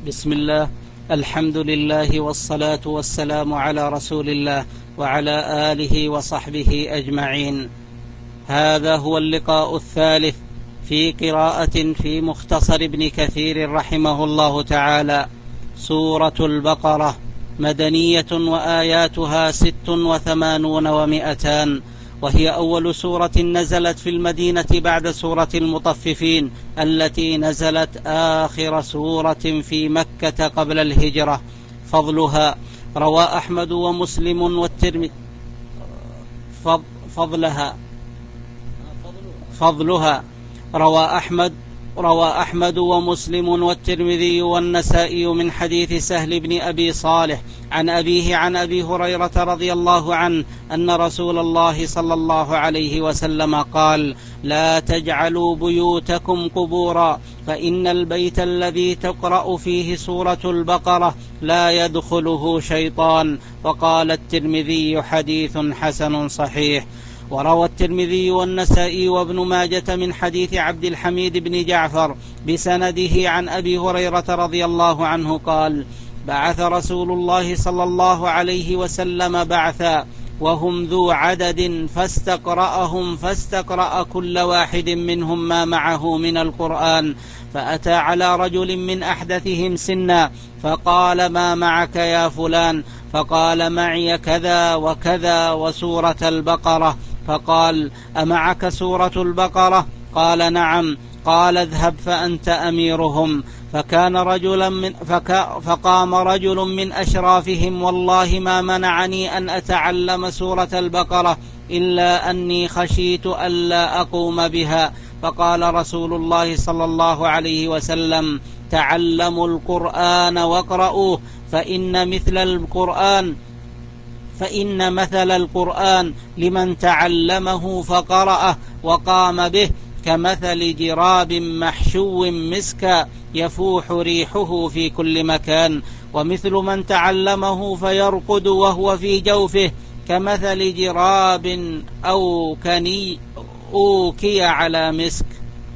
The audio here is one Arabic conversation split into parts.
بسم الله، الحمد لله والصلاة والسلام على رسول الله وعلى آله وصحبه أجمعين. هذا هو اللقاء الثالث في قراءة في مختصر ابن كثير رحمه الله تعالى. سورة البقرة مدنية وآياتها 86 و200، وهي أول سورة نزلت في المدينة بعد سورة المطففين التي نزلت آخر سورة في مكة قبل الهجرة. فضلها روى أحمد ومسلم والترمذي. فضلها روى أحمد ومسلم والترمذي والنسائي من حديث سهل بن أبي صالح عن أبيه عن أبي هريرة رضي الله عنه أن رسول الله صلى الله عليه وسلم قال: لا تجعلوا بيوتكم قبورا، فإن البيت الذي تقرأ فيه سورة البقرة لا يدخله شيطان. وقال الترمذي: حديث حسن صحيح. وروى الترمذي والنسائي وابن ماجة من حديث عبد الحميد بن جعفر بسنده عن أبي هريرة رضي الله عنه قال: بعث رسول الله صلى الله عليه وسلم بعثا وهم ذو عدد فاستقرأ كل واحد منهم ما معه من القرآن، فأتى على رجل من أحدثهم سنا فقال: ما معك يا فلان؟ فقال: معي كذا وكذا وسورة البقرة. فقال: أمعك سورة البقرة؟ قال: نعم. قال: اذهب فأنت أميرهم. فقام رجل من أشرافهم: والله ما منعني أن أتعلم سورة البقرة إلا أني خشيت ألا أقوم بها. فقال رسول الله صلى الله عليه وسلم: تعلموا القرآن واقرؤوه، فإن مثل القرآن لمن تعلمه فقرأه وقام به كمثل جراب محشو مسكا يفوح ريحه في كل مكان، ومثل من تعلمه فيرقد وهو في جوفه كمثل جراب أوكي على مسك.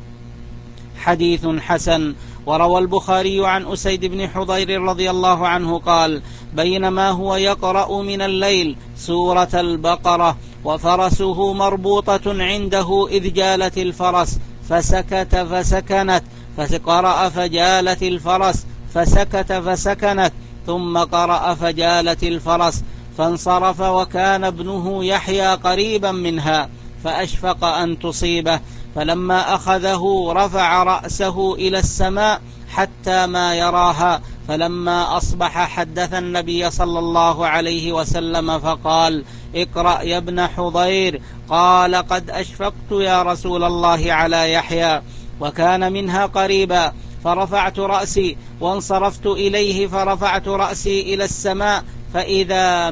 حديث حسن. وروى البخاري عن أسيد بن حضير رضي الله عنه قال: بينما هو يقرأ من الليل سورة البقرة وفرسه مربوطة عنده إذ جالت الفرس فسكت فسكنت، فقرأ فجالت الفرس فسكت فسكنت، ثم قرأ فجالت الفرس فانصرف، وكان ابنه يحيى قريبا منها فأشفق أن تصيبه، فلما أخذه رفع رأسه إلى السماء حتى ما يراها، فلما أصبح حدث النبي صلى الله عليه وسلم فقال: اقرأ يا ابن حضير. قال: قد أشفقت يا رسول الله على يحيى، وكان منها قريبا. فرفعت رأسي وانصرفت إليه، فرفعت رأسي إلى السماء فإذا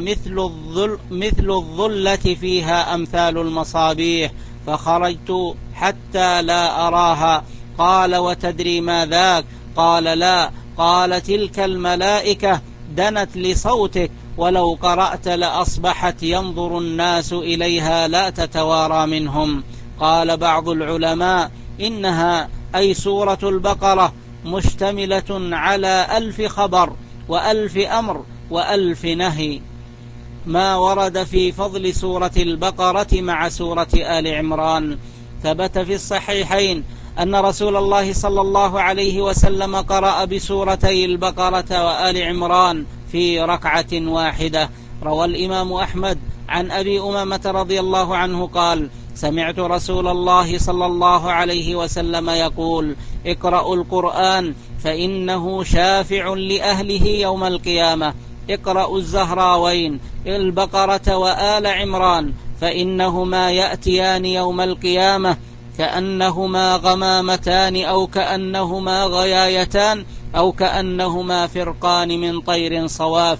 مثل الظلة فيها أمثال المصابيح، فخرجت حتى لا أراها. قال: وتدري ما ذاك؟ قال: لا. قال: تلك الملائكة دنت لصوتك، ولو قرأت لأصبحت ينظر الناس إليها لا تتوارى منهم. قال بعض العلماء: إنها أي سورة البقرة مشتملة على 1000 خبر و1000 أمر و1000 نهي، ما ورد في فضل سورة البقرة مع سورة آل عمران. ثبت في الصحيحين أن رسول الله صلى الله عليه وسلم قرأ بسورتي البقرة وآل عمران في ركعة واحدة. روى الإمام أحمد عن أبي أمامة رضي الله عنه قال: سمعت رسول الله صلى الله عليه وسلم يقول: اقرأوا القرآن فإنه شافع لأهله يوم القيامة. اقرأوا الزهراوين البقرة وآل عمران، فإنهما يأتيان يوم القيامة كأنهما غمامتان أو كأنهما غيايتان أو كأنهما فرقان من طير صواف،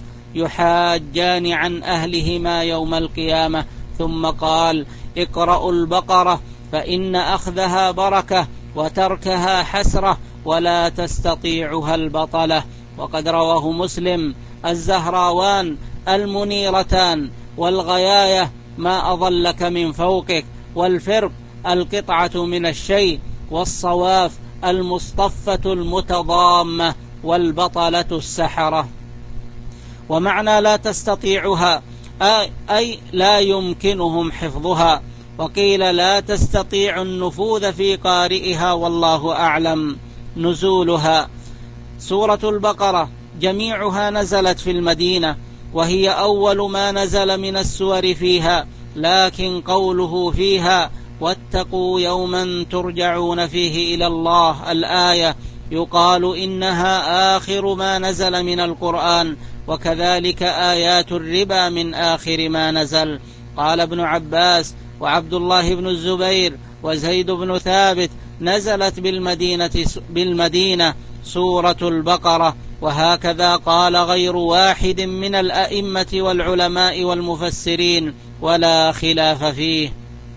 يحاجان عن أهلهما يوم القيامة. ثم قال: اقرأوا البقرة فإن أخذها بركة وتركها حسرة ولا تستطيعها البطلة. وقد رواه مسلم: الزهراوان المنيرتان، والغياية ما أظلك من فوقك، والفرق القطعة من الشيء، والصواف المصطفة المتضامة. والبطلة السحرة. ومعنى لا تستطيعها أي لا يمكنهم حفظها، وقيل لا تستطيع النفوذ في قارئها والله أعلم. نزولها: سورة البقرة جميعها نزلت في المدينة، وهي أول ما نزل من السور فيها، لكن قوله فيها واتقوا يوما ترجعون فيه إلى الله الآية يقال إنها آخر ما نزل من القرآن، وكذلك آيات الربا من آخر ما نزل. قال ابن عباس وعبد الله بن الزبير وزيد بن ثابت نزلت بالمدينة سورة البقرة، وهكذا قال غير واحد من الأئمة والعلماء والمفسرين ولا خلاف فيه.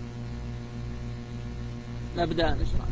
نبدأ نشرح.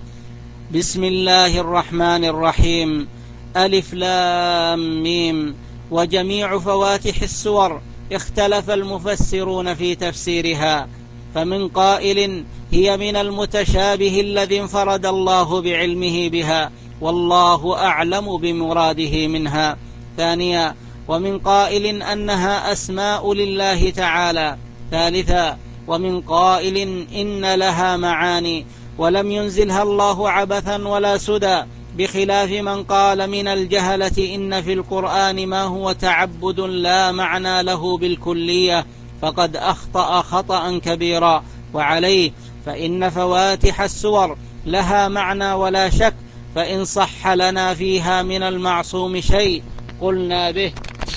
بسم الله الرحمن الرحيم. ألف لام ميم. وجميع فواتح السور اختلف المفسرون في تفسيرها، فمن قائل هي من المتشابه الذي انفرد الله بعلمه بها والله أعلم بمراده منها. ثانيا: ومن قائل أنها أسماء لله تعالى. ثالثا: ومن قائل إن لها معاني ولم ينزلها الله عبثا ولا سدى، بخلاف من قال من الجهلة إن في القرآن ما هو تعبد لا معنى له بالكلية، فقد أخطأ خطأ كبيرا. وعليه فإن فواتح السور لها معنى ولا شك، فإن صح لنا فيها من المعصوم شيء قلنا به،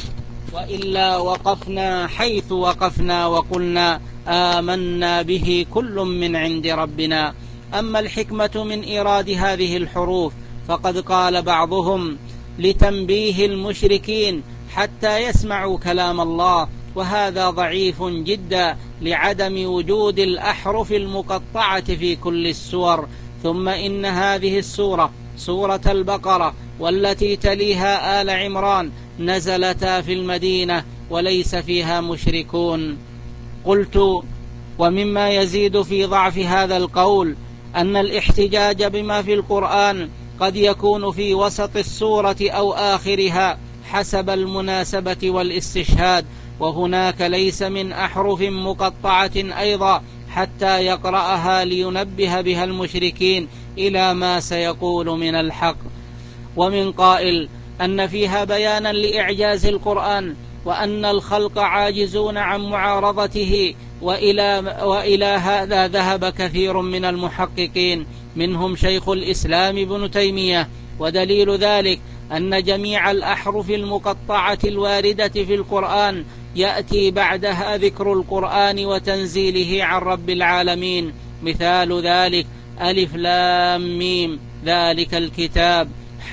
وإلا وقفنا حيث وقفنا وقلنا آمنا به كل من عند ربنا. أما الحكمة من إيراد هذه الحروف فقد قال بعضهم لتنبيه المشركين حتى يسمعوا كلام الله، وهذا ضعيف جدا لعدم وجود الأحرف المقطعة في كل السور. ثم إن هذه السورة سورة البقرة والتي تليها آل عمران نزلتا في المدينة وليس فيها مشركون. قلت: ومما يزيد في ضعف هذا القول أن الاحتجاج بما في القرآن قد يكون في وسط السورة أو آخرها حسب المناسبة والاستشهاد، وهناك ليس من أحرف مقطعة أيضا حتى يقرأها لينبه بها المشركين إلى ما سيقول من الحق. ومن قائل أن فيها بيانا لإعجاز القرآن وأن الخلق عاجزون عن معارضته، وإلى هذا ذهب كثير من المحققين منهم شيخ الإسلام ابن تيمية. ودليل ذلك أن جميع الأحرف المقطعة الواردة في القرآن يأتي بعدها ذكر القرآن وتنزيله عن رب العالمين. مثال ذلك ألف لام ميم ذلك الكتاب،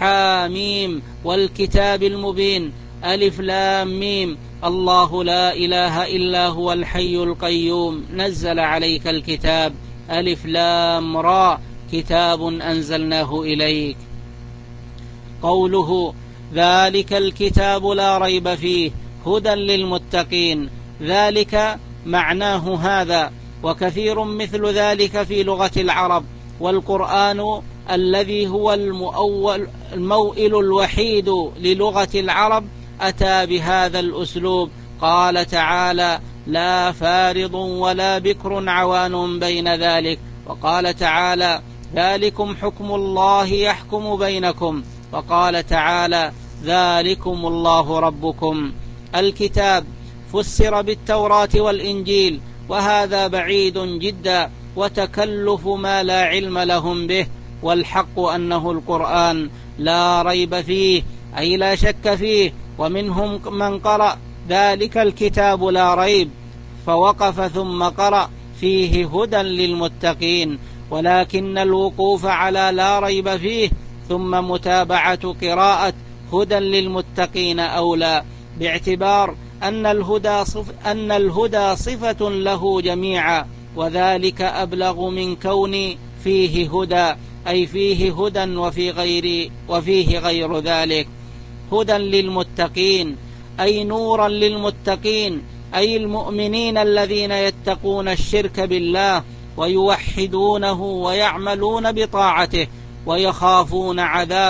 حاميم والكتاب المبين، ألف لام ميم الله لا إله إلا هو الحي القيوم نزل عليك الكتاب، ألف لام را كتاب أنزلناه إليك. قوله ذلك الكتاب لا ريب فيه هدى للمتقين، ذلك معناه هذا، وكثير مثل ذلك في لغة العرب، والقرآن الذي هو الموئل الوحيد للغة العرب أتى بهذا الأسلوب. قال تعالى لا فارض ولا بكر عوان بين ذلك، وقال تعالى ذلكم حكم الله يحكم بينكم، وقال تعالى ذلكم الله ربكم. الكتاب فسر بالتوراة والإنجيل، وهذا بعيد جدا وتكلف ما لا علم لهم به، والحق أنه القرآن لا ريب فيه أي لا شك فيه. ومنهم من قرأ ذلك الكتاب لا ريب فوقف ثم قرأ فيه هدى للمتقين، ولكن الوقوف على لا ريب فيه ثم متابعة قراءة هدى للمتقين أولى، باعتبار أن الهدى صفة له جميعا، وذلك أبلغ من كون فيه هدى أي فيه هدى وفيه غير ذلك. هدى للمتقين أي نورا للمتقين، أي المؤمنين الذين يتقون الشرك بالله ويوحدونه ويعملون بطاعته ويخافون عذابه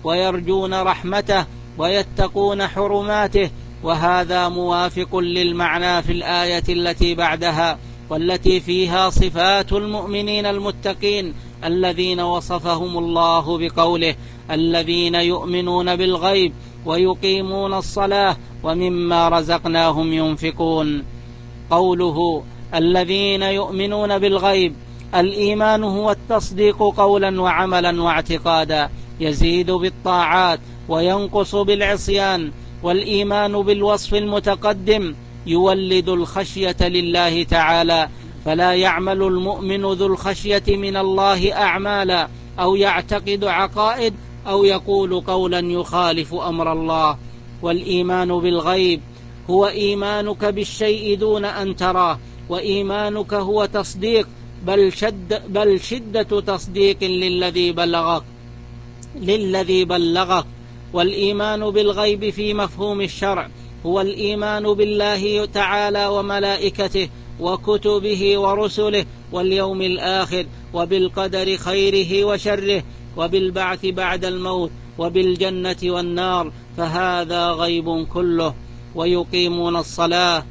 ويرجون رحمته ويتقون حرماته. وهذا موافق للمعنى في الآية التي بعدها والتي فيها صفات المؤمنين المتقين الذين وصفهم الله بقوله: الذين يؤمنون بالغيب ويقيمون الصلاة ومما رزقناهم ينفقون. قوله الذين يؤمنون بالغيب، الإيمان هو التصديق قولا وعملا واعتقادا، يزيد بالطاعات وينقص بالعصيان. والإيمان بالوصف المتقدم يولد الخشية لله تعالى، فلا يعمل المؤمن ذو الخشية من الله أعمالا أو يعتقد عقائد أو يقول قولا يخالف أمر الله. والإيمان بالغيب هو إيمانك بالشيء دون أن تراه، وإيمانك هو تصديق بل شدة تصديق للذي بلغك. والإيمان بالغيب في مفهوم الشرع هو الإيمان بالله تعالى وملائكته وكتبه ورسله واليوم الآخر وبالقدر خيره وشره وبالبعث بعد الموت وبالجنة والنار، فهذا غيب كله. ويقيمون الصلاة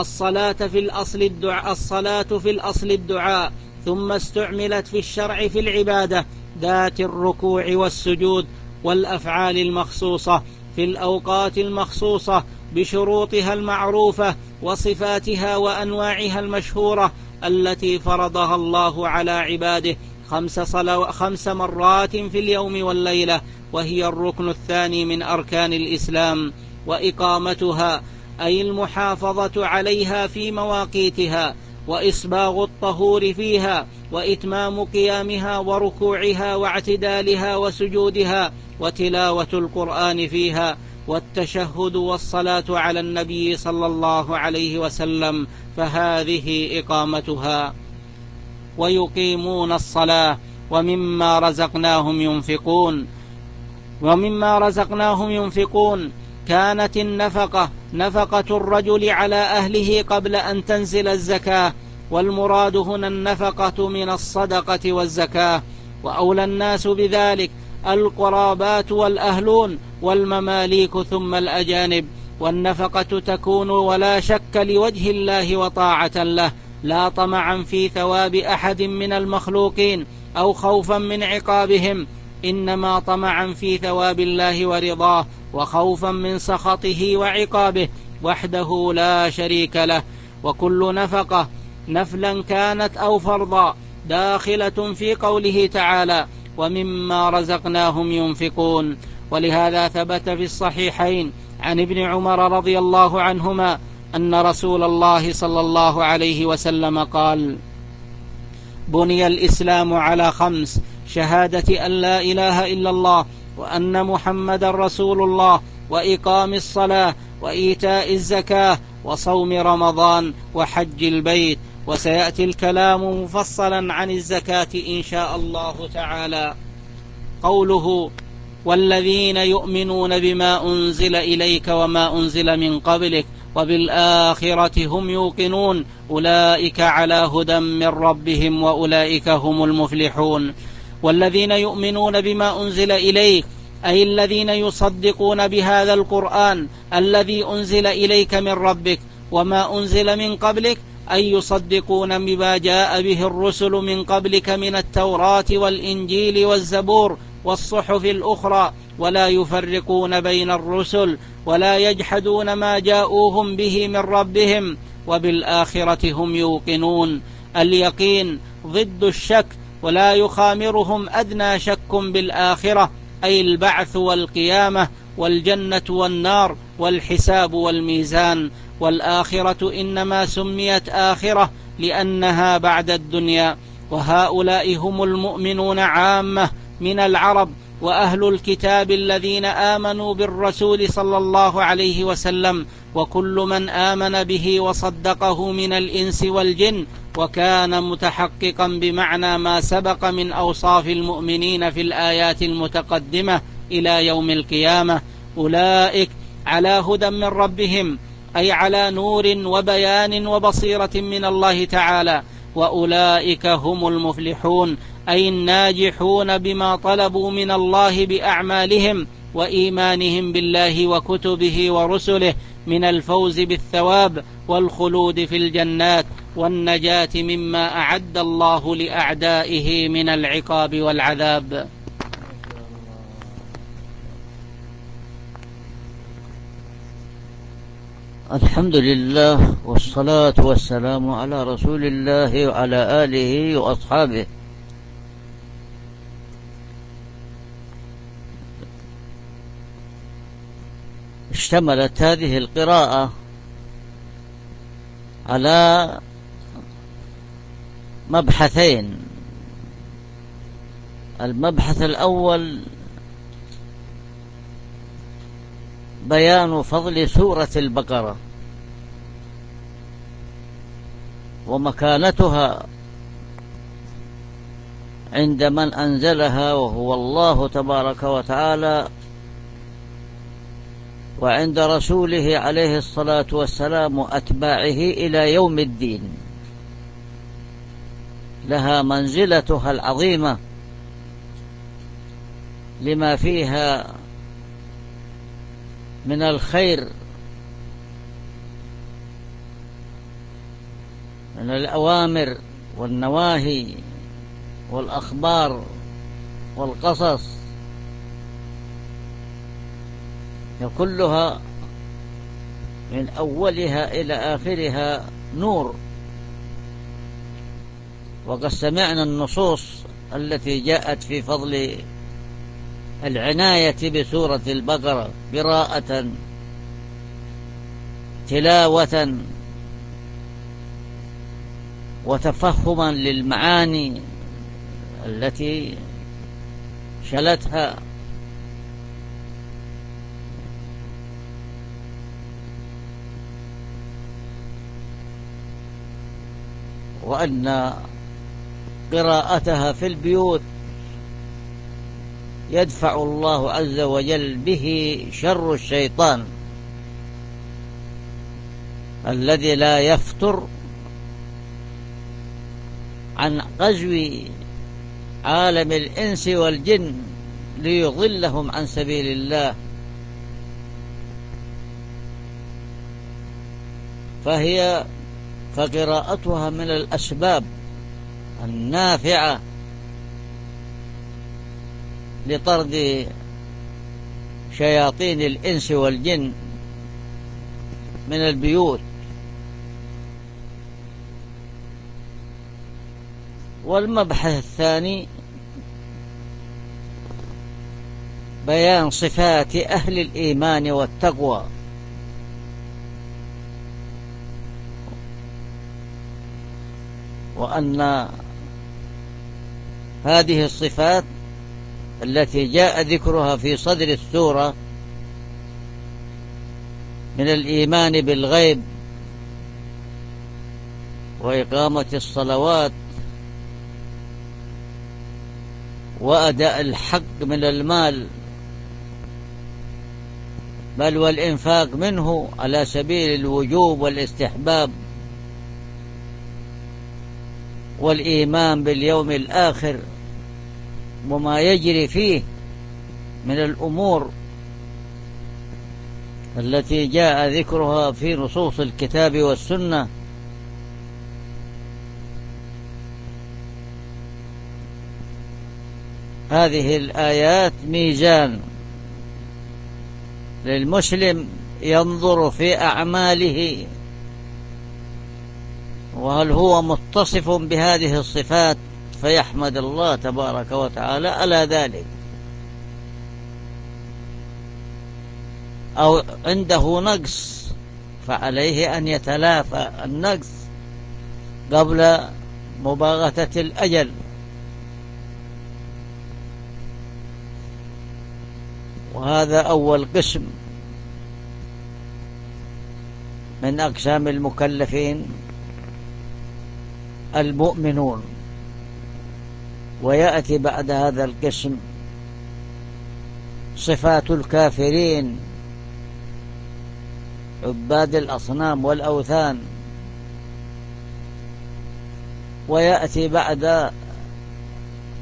في الأصل الدعاء، ثم استعملت في الشرع في العبادة ذات الركوع والسجود والأفعال المخصوصة في الأوقات المخصوصة بشروطها المعروفة وصفاتها وأنواعها المشهورة التي فرضها الله على عباده 5 مرات في اليوم والليلة، وهي الركن الثاني من أركان الإسلام. وإقامتها أي المحافظة عليها في مواقيتها، وإسباغ الطهور فيها، وإتمام قيامها وركوعها واعتدالها وسجودها، وتلاوة القرآن فيها، والتشهد والصلاة على النبي صلى الله عليه وسلم، فهذه إقامتها. ويقيمون الصلاة ومما رزقناهم ينفقون. كانت النفقة نفقة الرجل على أهله قبل أن تنزل الزكاة، والمراد هنا النفقة من الصدقة والزكاة. وأولى الناس بذلك القرابات والأهلون والمماليك ثم الأجانب. والنفقة تكون ولا شك لوجه الله وطاعة له، لا طمعا في ثواب أحد من المخلوقين أو خوفا من عقابهم، إنما طمعا في ثواب الله ورضاه وخوفا من سخطه وعقابه وحده لا شريك له. وكل نفقة نفلا كانت أو فرضا داخلة في قوله تعالى: ومما رزقناهم ينفقون. ولهذا ثبت في الصحيحين عن ابن عمر رضي الله عنهما أن رسول الله صلى الله عليه وسلم قال: بني الإسلام على 5: شهادة أن لا إله إلا الله وأن محمد رسول الله، وإقام الصلاة، وإيتاء الزكاة، وصوم رمضان، وحج البيت. وسيأتي الكلام مفصلا عن الزكاة إن شاء الله تعالى. قوله: والذين يؤمنون بما أنزل إليك وما أنزل من قبلك وبالآخرة هم يوقنون، أولئك على هدى من ربهم وأولئك هم المفلحون. والذين يؤمنون بما أنزل إليك أي الذين يصدقون بهذا القرآن الذي أنزل إليك من ربك، وما أنزل من قبلك أي يصدقون بما جاء به الرسل من قبلك من التوراة والإنجيل والزبور والصحف الأخرى، ولا يفرقون بين الرسل ولا يجحدون ما جاءوهم به من ربهم، وبالآخرة هم يوقنون. اليقين ضد الشك، ولا يخامرهم أدنى شك بالآخرة، أي البعث والقيامة والجنة والنار والحساب والميزان. والآخرة إنما سميت آخرة لأنها بعد الدنيا. وهؤلاء هم المؤمنون عامة من العرب وأهل الكتاب الذين آمنوا بالرسول صلى الله عليه وسلم، وكل من آمن به وصدقه من الإنس والجن وكان متحققا بمعنى ما سبق من أوصاف المؤمنين في الآيات المتقدمة إلى يوم القيامة. أولئك على هدى من ربهم، أي على نور وبيان وبصيرة من الله تعالى، وأولئك هم المفلحون، أي الناجحون بما طلبوا من الله بأعمالهم وإيمانهم بالله وكتبه ورسله من الفوز بالثواب والخلود في الجنات والنجاة مما أعد الله لأعدائه من العقاب والعذاب. الحمد لله والصلاة والسلام على رسول الله وعلى آله وأصحابه. اشتملت هذه القراءة على مبحثين. المبحث الأول بيان فضل سورة البقرة ومكانتها عند من أنزلها وهو الله تبارك وتعالى، وعند رسوله عليه الصلاة والسلام وأتباعه إلى يوم الدين. لها منزلتها العظيمة لما فيها من الخير من الأوامر والنواهي والأخبار والقصص، كلها من أولها إلى آخرها نور. وقد سمعنا النصوص التي جاءت في فضل العناية بسورة البقرة قراءة، تلاوة، وتفهما للمعاني التي شلتها. وأن قراءتها في البيوت يدفع الله عز وجل به شر الشيطان الذي لا يفتر عن غزو عالم الإنس والجن ليضلهم عن سبيل الله. فقراءتها من الأسباب النافعة لطرد شياطين الإنس والجن من البيوت. والمبحث الثاني بيان صفات أهل الإيمان والتقوى، وأن هذه الصفات التي جاء ذكرها في صدر السورة من الإيمان بالغيب وإقامة الصلوات وأداء الحق من المال، بل والإنفاق منه على سبيل الوجوب والاستحباب، والإيمان باليوم الآخر وما يجري فيه من الأمور التي جاء ذكرها في نصوص الكتاب والسنة. هذه الآيات ميزان للمسلم ينظر في أعماله وهل هو متصف بهذه الصفات فيحمد الله تبارك وتعالى على ذلك، أو عنده نقص فعليه أن يتلافى النقص قبل مباغتة الأجل. وهذا أول قسم من أقسام المكلفين المؤمنون. ويأتي بعد هذا القسم صفات الكافرين عباد الأصنام والأوثان. ويأتي بعد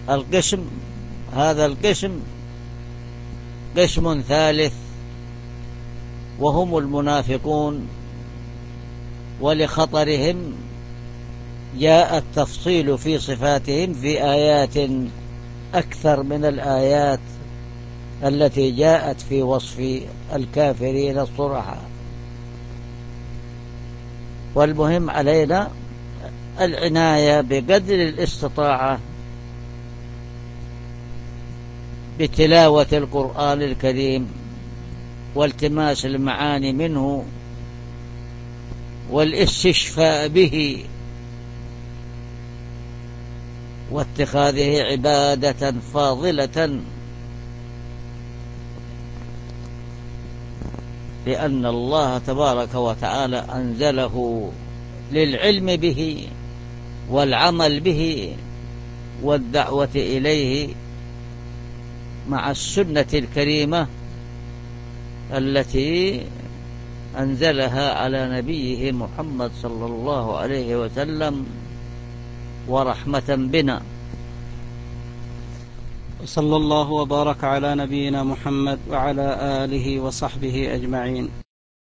هذا القسم قسم ثالث وهم المنافقون، ولخطرهم جاء التفصيل في صفاتهم في آيات أكثر من الآيات التي جاءت في وصف الكافرين الصرحاء. والمهم علينا العناية بقدر الاستطاعة بتلاوة القرآن الكريم والتماس المعاني منه والاستشفاء به واتخاذه عبادة فاضلة، لأن الله تبارك وتعالى أنزله للعلم به والعمل به والدعوة إليه مع السنة الكريمة التي أنزلها على نبيه محمد صلى الله عليه وسلم ورحمة بنا. صلى الله وبارك على نبينا محمد وعلى آله وصحبه أجمعين.